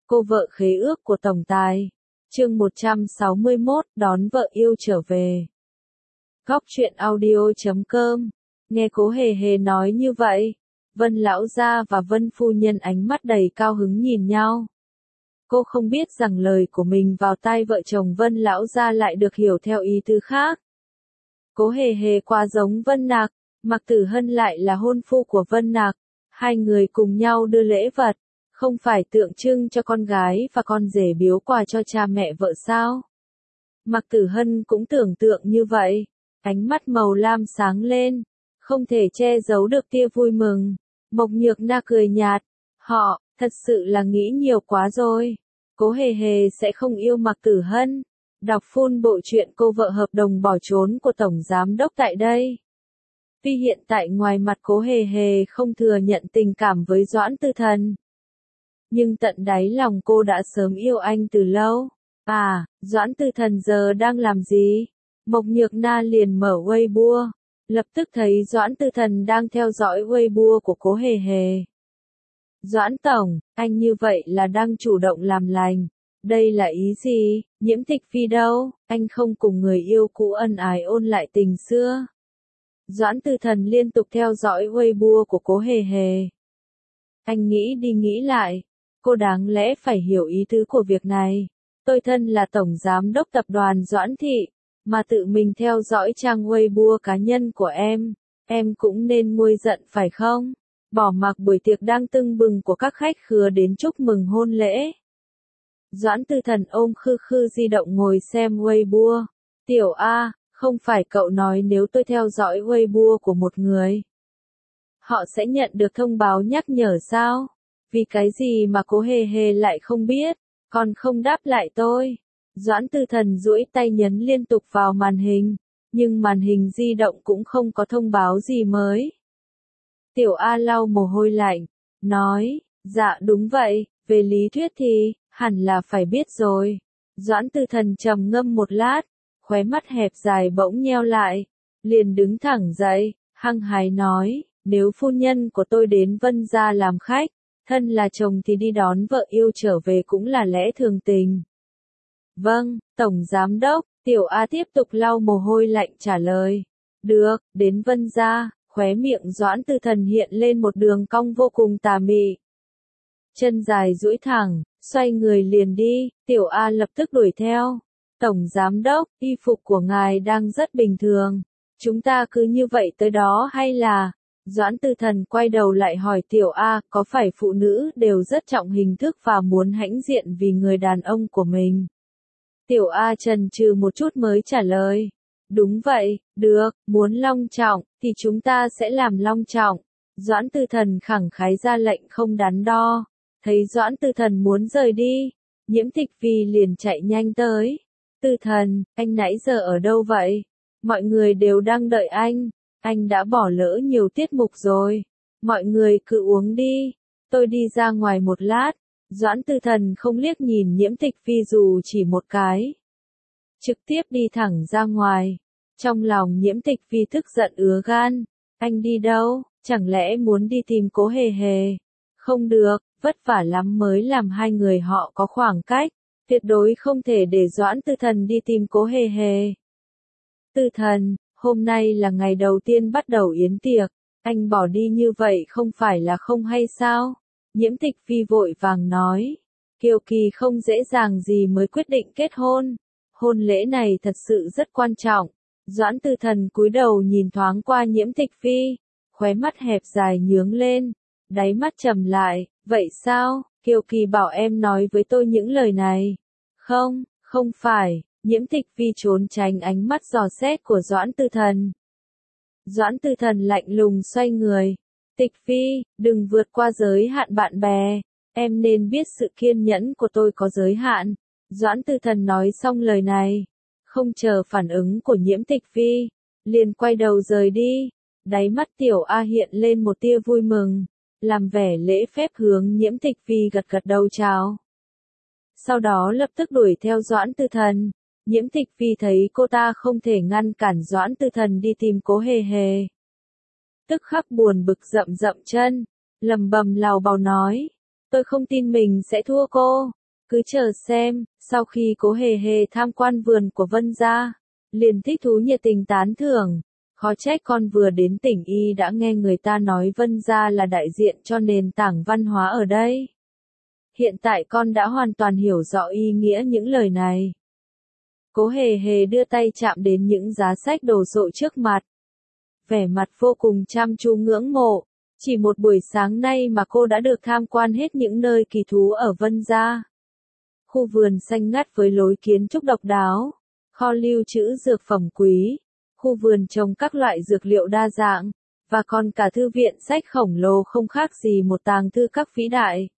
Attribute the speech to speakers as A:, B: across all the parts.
A: Cô vợ khế ước của tổng tài. Chương 161, đón vợ yêu trở về. Góc truyện audio.com. Nghe Cố Hề Hề nói như vậy, Vân lão gia và Vân phu nhân ánh mắt đầy cao hứng nhìn nhau. Cô không biết rằng lời của mình vào tai vợ chồng Vân lão gia lại được hiểu theo ý tứ khác. Cố Hề Hề quá giống Vân Nạc, Mạc Tử Hân lại là hôn phu của Vân Nạc, hai người cùng nhau đưa lễ vật, không phải tượng trưng cho con gái và con rể biếu quà cho cha mẹ vợ sao? Mạc Tử Hân cũng tưởng tượng như vậy, ánh mắt màu lam sáng lên, không thể che giấu được tia vui mừng. Mộc Nhược Na cười nhạt, họ, thật sự là nghĩ nhiều quá rồi. Cố Hề Hề sẽ không yêu Mạc Tử Hân. Đọc full bộ truyện Cô vợ hợp đồng bỏ trốn của Tổng Giám đốc tại đây. Tuy hiện tại ngoài mặt Cố Hề Hề không thừa nhận tình cảm với Doãn Tư Thần, nhưng tận đáy lòng cô đã sớm yêu anh từ lâu. À, Doãn Tư Thần giờ đang làm gì? Mộc Nhược Na liền mở Weibo, lập tức thấy Doãn Tư Thần đang theo dõi Weibo của Cố Hề Hề. Doãn Tổng, anh như vậy là đang chủ động làm lành. Đây là ý gì? Nhiễm Tịch Phi đâu? Anh không cùng người yêu cũ ân ái ôn lại tình xưa. Doãn Tư Thần liên tục theo dõi Weibo của Cố Hề Hề. Anh nghĩ đi nghĩ lại, cô đáng lẽ phải hiểu ý tứ của việc này. Tôi thân là Tổng Giám đốc tập đoàn Doãn Thị, mà tự mình theo dõi trang Weibo cá nhân của em cũng nên nguôi giận phải không? Bỏ mặc buổi tiệc đang tưng bừng của các khách khứa đến chúc mừng hôn lễ. Doãn Tư Thần ôm khư khư di động ngồi xem Weibo. Tiểu A, không phải cậu nói nếu tôi theo dõi Weibo của một người, họ sẽ nhận được thông báo nhắc nhở sao? Vì cái gì mà Cố Hề Hề lại không biết, còn không đáp lại tôi? Doãn Tư Thần duỗi tay nhấn liên tục vào màn hình, nhưng màn hình di động cũng không có thông báo gì mới. Tiểu A lau mồ hôi lạnh, nói, dạ đúng vậy, về lý thuyết thì, hẳn là phải biết rồi. Doãn Tư Thần trầm ngâm một lát, khóe mắt hẹp dài bỗng nheo lại, liền đứng thẳng dậy, hăng hái nói, nếu phu nhân của tôi đến Vân gia làm khách, thân là chồng thì đi đón vợ yêu trở về cũng là lẽ thường tình. Vâng, Tổng Giám đốc, Tiểu A tiếp tục lau mồ hôi lạnh trả lời. Được, đến Vân gia, khóe miệng Doãn Tư Thần hiện lên một đường cong vô cùng tà mị. Chân dài duỗi thẳng, xoay người liền đi, Tiểu A lập tức đuổi theo. Tổng Giám đốc, y phục của ngài đang rất bình thường. Chúng ta cứ như vậy tới đó hay là... Doãn Tư Thần quay đầu lại hỏi Tiểu A, có phải phụ nữ đều rất trọng hình thức và muốn hãnh diện vì người đàn ông của mình? Tiểu A chần chừ một chút mới trả lời. Đúng vậy, được, muốn long trọng, thì chúng ta sẽ làm long trọng. Doãn Tư Thần khẳng khái ra lệnh không đắn đo. Thấy Doãn Tư Thần muốn rời đi, Nhiễm Tịch Phi liền chạy nhanh tới. Tư Thần, anh nãy giờ ở đâu vậy? Mọi người đều đang đợi anh đã bỏ lỡ nhiều tiết mục rồi. Mọi người cứ uống đi, tôi đi ra ngoài một lát. Doãn Tư Thần không liếc nhìn Nhiễm Tịch Phi dù chỉ một cái, trực tiếp đi thẳng ra ngoài. Trong lòng Nhiễm Tịch Phi tức giận ứa gan. Anh đi đâu? Chẳng lẽ muốn đi tìm Cố Hề Hề? Không được, vất vả lắm mới làm hai người họ có khoảng cách. Tuyệt đối không thể để Doãn Tư Thần đi tìm Cố Hề Hề. Tư Thần, hôm nay là ngày đầu tiên bắt đầu yến tiệc. Anh bỏ đi như vậy không phải là không hay sao? Nhiễm Tịch Phi vội vàng nói. Kiều Kỳ không dễ dàng gì mới quyết định kết hôn. Hôn lễ này thật sự rất quan trọng. Doãn Tư Thần cúi đầu nhìn thoáng qua Nhiễm Tịch Phi, khóe mắt hẹp dài nhướng lên, đáy mắt trầm lại, vậy sao? Kiều Kỳ bảo em nói với tôi những lời này. Không, không phải. Nhiễm Tịch Phi trốn tránh ánh mắt dò xét của Doãn Tư Thần. Doãn Tư Thần lạnh lùng xoay người. Tịch Phi, đừng vượt qua giới hạn bạn bè. Em nên biết sự kiên nhẫn của tôi có giới hạn. Doãn Tư Thần nói xong lời này, không chờ phản ứng của Nhiễm Tịch Phi, liền quay đầu rời đi. Đáy mắt Tiểu A hiện lên một tia vui mừng, làm vẻ lễ phép hướng Nhiễm Tịch Phi gật gật đầu chào. Sau đó lập tức đuổi theo Doãn Tư Thần. Nhiễm Tịch Phi thấy cô ta không thể ngăn cản Doãn Tư Thần đi tìm Cố Hề Hề, tức khắc buồn bực dậm chân, lầm bầm lầu bầu nói, tôi không tin mình sẽ thua cô, Cứ chờ xem, sau khi Cố Hề Hề tham quan vườn của Vân gia, liền thích thú nhiệt tình tán thưởng. Khó trách con vừa đến tỉnh Y đã nghe người ta nói Vân gia là đại diện cho nền tảng văn hóa ở đây. Hiện tại con đã hoàn toàn hiểu rõ ý nghĩa những lời này. Cố Hề Hề đưa tay chạm đến những giá sách đồ sộ trước mặt. Vẻ mặt vô cùng chăm chú ngưỡng mộ. Chỉ một buổi sáng nay mà cô đã được tham quan hết những nơi kỳ thú ở Vân gia. Khu vườn xanh ngắt với lối kiến trúc độc đáo, kho lưu trữ dược phẩm quý, khu vườn trồng các loại dược liệu đa dạng, và còn cả thư viện sách khổng lồ không khác gì một tàng thư các vĩ đại.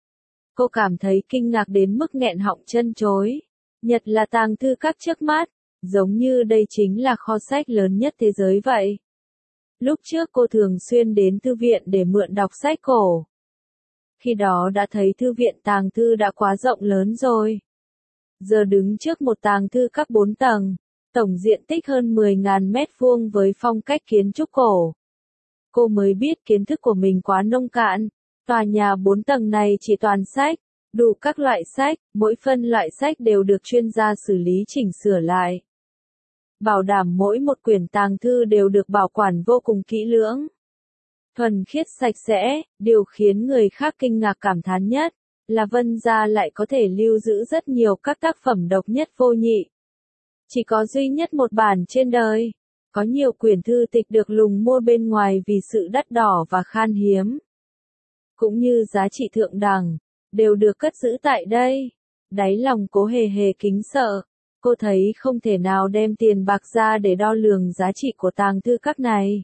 A: Cô cảm thấy kinh ngạc đến mức nghẹn họng chân chối. Nhật là tàng thư các trước mắt, giống như đây chính là kho sách lớn nhất thế giới vậy. Lúc trước cô thường xuyên đến thư viện để mượn đọc sách cổ. Khi đó đã thấy thư viện tàng thư đã quá rộng lớn rồi. Giờ đứng trước một tàng thư các 4 tầng, tổng diện tích hơn 10.000 mét vuông với phong cách kiến trúc cổ. Cô mới biết kiến thức của mình quá nông cạn, tòa nhà 4 tầng này chỉ toàn sách, đủ các loại sách, mỗi phân loại sách đều được chuyên gia xử lý chỉnh sửa lại. Bảo đảm mỗi một quyển tàng thư đều được bảo quản vô cùng kỹ lưỡng. Thuần khiết sạch sẽ, điều khiến người khác kinh ngạc cảm thán nhất, là Vân gia lại có thể lưu giữ rất nhiều các tác phẩm độc nhất vô nhị. Chỉ có duy nhất một bản trên đời. Có nhiều quyển thư tịch được lùng mua bên ngoài vì sự đắt đỏ và khan hiếm. Cũng như giá trị thượng đẳng, đều được cất giữ tại đây. Đáy lòng Cố Hề Hề kính sợ. Cô thấy không thể nào đem tiền bạc ra để đo lường giá trị của tàng thư các này.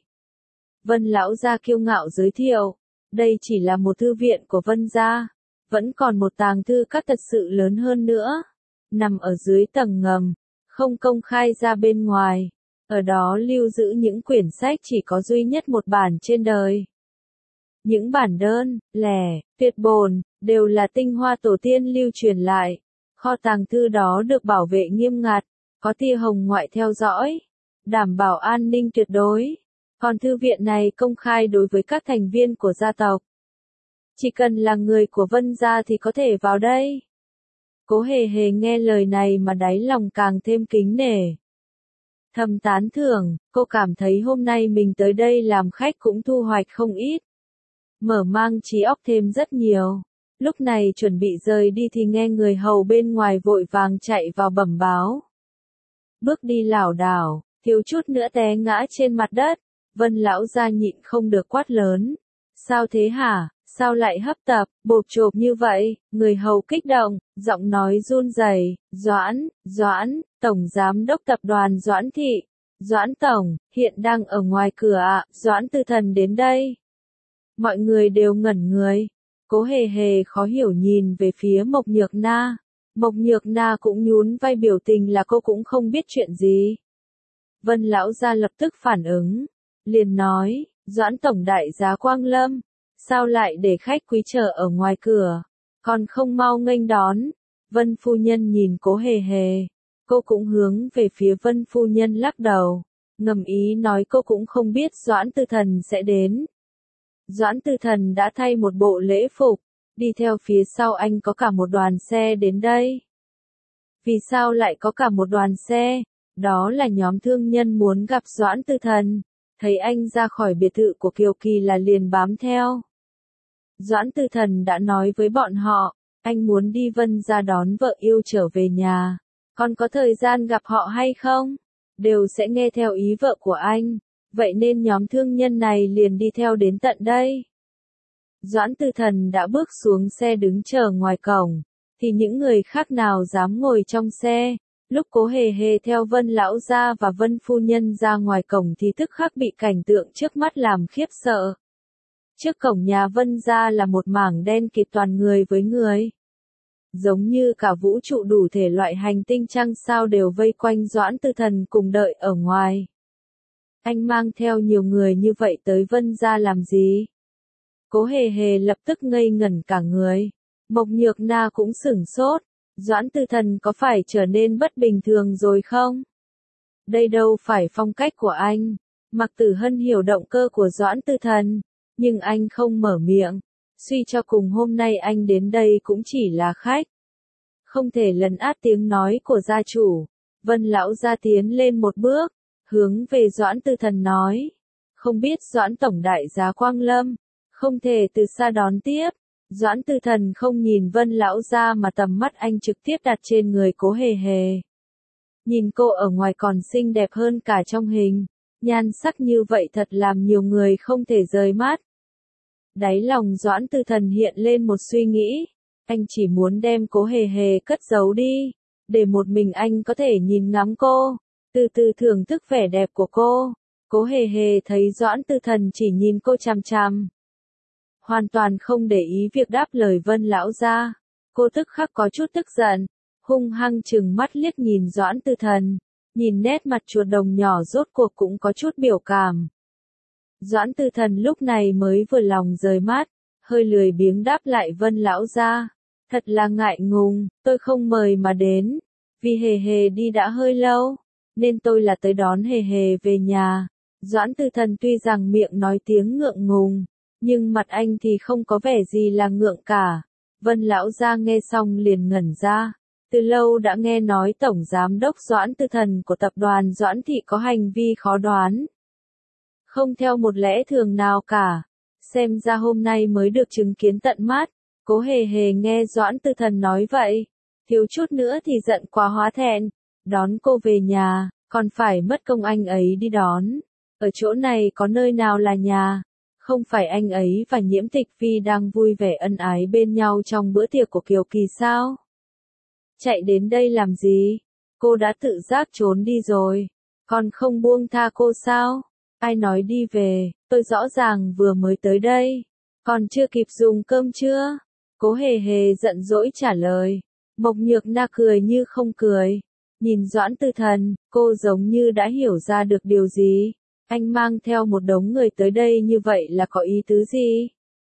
A: Vân lão gia kiêu ngạo giới thiệu, đây chỉ là một thư viện của Vân gia, vẫn còn một tàng thư các thật sự lớn hơn nữa, nằm ở dưới tầng ngầm, không công khai ra bên ngoài, ở đó lưu giữ những quyển sách chỉ có duy nhất một bản trên đời. Những bản đơn, lẻ, tuyệt bồn, đều là tinh hoa tổ tiên lưu truyền lại. Kho tàng thư đó được bảo vệ nghiêm ngặt, có tia hồng ngoại theo dõi, đảm bảo an ninh tuyệt đối. Còn thư viện này công khai đối với các thành viên của gia tộc. Chỉ cần là người của Vân gia thì có thể vào đây. Cố Hề Hề nghe lời này mà đáy lòng càng thêm kính nể. Thầm tán thưởng, cô cảm thấy hôm nay mình tới đây làm khách cũng thu hoạch không ít. Mở mang trí óc thêm rất nhiều. Lúc này chuẩn bị rời đi thì nghe người hầu bên ngoài vội vàng chạy vào bẩm báo. Bước đi lảo đảo, thiếu chút nữa té ngã trên mặt đất. Vân lão gia nhịn không được quát lớn. Sao thế hả? Sao lại hấp tấp, bộp chộp như vậy? Người hầu kích động, giọng nói run rẩy. Doãn, tổng giám đốc tập đoàn Doãn Thị. Doãn tổng, hiện đang ở ngoài cửa ạ. Doãn Tư Thần đến đây. Mọi người đều ngẩn người. Cố Hề Hề khó hiểu nhìn về phía Mộc Nhược Na. Mộc Nhược Na cũng nhún vai biểu tình là cô cũng không biết chuyện gì. Vân lão gia lập tức phản ứng. Liền nói, Doãn tổng đại giá Quang Lâm, sao lại để khách quý chờ ở ngoài cửa, còn không mau nghênh đón. Vân phu nhân nhìn Cố Hề Hề, cô cũng hướng về phía Vân phu nhân lắc đầu, ngầm ý nói cô cũng không biết Doãn Tư Thần sẽ đến. Doãn Tư Thần đã thay một bộ lễ phục, đi theo phía sau anh có cả một đoàn xe đến đây. Vì sao lại có cả một đoàn xe? Đó là nhóm thương nhân muốn gặp Doãn Tư Thần. Thấy anh ra khỏi biệt thự của Kiều Kỳ là liền bám theo. Doãn Tư Thần đã nói với bọn họ, anh muốn đi Vân gia đón vợ yêu trở về nhà. Còn có thời gian gặp họ hay không? Đều sẽ nghe theo ý vợ của anh. Vậy nên nhóm thương nhân này liền đi theo đến tận đây. Doãn Tư Thần đã bước xuống xe đứng chờ ngoài cổng. Thì những người khác nào dám ngồi trong xe. Lúc Cố Hề Hề theo Vân lão gia và Vân phu nhân ra ngoài cổng thì tức khắc bị cảnh tượng trước mắt làm khiếp sợ. Trước cổng nhà Vân gia là một mảng đen kịt toàn người với người. Giống như cả vũ trụ đủ thể loại hành tinh trăng sao đều vây quanh Doãn Tư Thần cùng đợi ở ngoài. Anh mang theo nhiều người như vậy tới Vân gia làm gì? Cố Hề Hề lập tức ngây ngẩn cả người. Mộc Nhược Na cũng sửng sốt. Doãn Tư Thần có phải trở nên bất bình thường rồi không? Đây đâu phải phong cách của anh. Mạc Tử Hân hiểu động cơ của Doãn Tư Thần, nhưng anh không mở miệng. Suy cho cùng hôm nay anh đến đây cũng chỉ là khách. không thể lấn át tiếng nói của gia chủ. Vân lão gia tiến lên một bước, hướng về Doãn Tư Thần nói, không biết Doãn tổng đại giá quang lâm, không thể từ xa đón tiếp. Doãn Tư Thần không nhìn Vân lão gia mà tầm mắt anh trực tiếp đặt trên người Cố Hề Hề. Nhìn cô ở ngoài còn xinh đẹp hơn cả trong hình, nhan sắc như vậy thật làm nhiều người không thể rời mắt. Đáy lòng Doãn Tư Thần hiện lên một suy nghĩ, anh chỉ muốn đem Cố Hề Hề cất giấu đi, để một mình anh có thể nhìn ngắm cô, từ từ thưởng thức vẻ đẹp của cô. Cố Hề Hề thấy Doãn Tư Thần chỉ nhìn cô chằm chằm, hoàn toàn không để ý việc đáp lời Vân lão gia. Cô tức khắc có chút tức giận, hung hăng trừng mắt liếc nhìn Doãn Tư Thần, nhìn nét mặt chuột đồng nhỏ rốt cuộc cũng có chút biểu cảm. Doãn Tư Thần lúc này mới vừa lòng rời mắt, hơi lười biếng đáp lại Vân lão gia, thật là ngại ngùng, tôi không mời mà đến, vì Hề Hề đi đã hơi lâu, nên tôi là tới đón Hề Hề về nhà. Doãn Tư Thần tuy rằng miệng nói tiếng ngượng ngùng, nhưng mặt anh thì không có vẻ gì là ngượng cả. Vân lão gia nghe xong liền ngẩn ra, từ lâu đã nghe nói tổng giám đốc Doãn Tư Thần của tập đoàn Doãn Thị có hành vi khó đoán, không theo một lẽ thường nào cả, xem ra hôm nay mới được chứng kiến tận mắt. Cố Hề Hề nghe Doãn Tư Thần nói vậy, thiếu chút nữa thì giận quá hóa thẹn, đón cô về nhà, còn phải mất công anh ấy đi đón, ở chỗ này có nơi nào là nhà, không phải anh ấy và Nhiễm Tịch Phi đang vui vẻ ân ái bên nhau trong bữa tiệc của Kiều Kỳ sao? Chạy đến đây làm gì? Cô đã tự giác trốn đi rồi, còn không buông tha cô sao? Ai nói đi về, tôi rõ ràng vừa mới tới đây, còn chưa kịp dùng cơm chưa? Cố Hề Hề giận dỗi trả lời. Mộc Nhược Na cười như không cười, nhìn Doãn Tư Thần, cô giống như đã hiểu ra được điều gì. Anh mang theo một đống người tới đây như vậy là có ý tứ gì?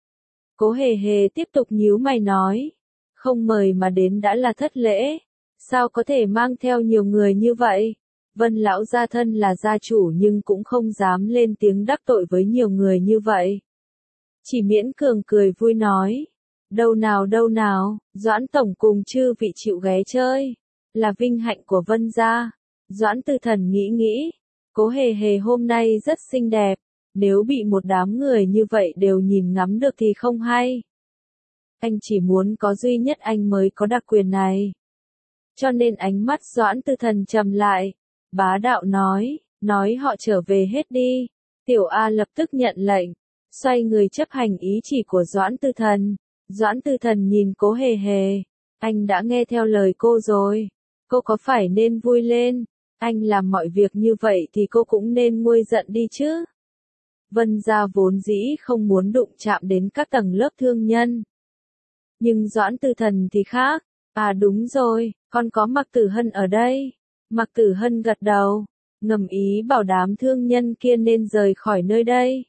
A: Cố Hề Hề tiếp tục nhíu mày nói, không mời mà đến đã là thất lễ, sao có thể mang theo nhiều người như vậy? Vân lão gia thân là gia chủ nhưng cũng không dám lên tiếng đắc tội với nhiều người như vậy. Chỉ miễn cường cười vui nói, đâu nào, Doãn tổng cùng chư vị chịu ghé chơi, là vinh hạnh của Vân gia. Doãn Tư Thần nghĩ, Cố Hề Hề hôm nay rất xinh đẹp, nếu bị một đám người như vậy đều nhìn ngắm được thì không hay. Anh chỉ muốn có duy nhất anh mới có đặc quyền này. Cho nên ánh mắt Doãn Tư Thần trầm lại, bá đạo nói họ trở về hết đi. Tiểu A lập tức nhận lệnh, xoay người chấp hành ý chỉ của Doãn Tư Thần. Doãn Tư Thần nhìn Cố Hề Hề, anh đã nghe theo lời cô rồi, cô có phải nên vui lên, anh làm mọi việc như vậy thì cô cũng nên nguôi giận đi chứ. Vân gia vốn dĩ không muốn đụng chạm đến các tầng lớp thương nhân. Nhưng Doãn Tư Thần thì khác, à đúng rồi, còn có Mạc Tử Hân ở đây. Mạc Tử Hân gật đầu, ngầm ý bảo đám thương nhân kia nên rời khỏi nơi đây.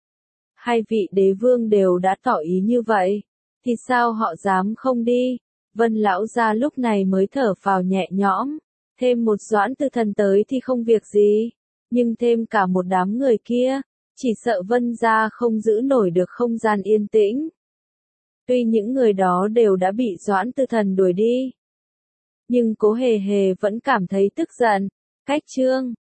A: Hai vị đế vương đều đã tỏ ý như vậy, thì sao họ dám không đi? Vân lão gia lúc này mới thở phào nhẹ nhõm, thêm một Doãn Tư Thần tới thì không việc gì, nhưng thêm cả một đám người kia, chỉ sợ Vân gia không giữ nổi được không gian yên tĩnh. Tuy những người đó đều đã bị Doãn Tư Thần đuổi đi, nhưng Cố Hề Hề vẫn cảm thấy tức giận. Cách chương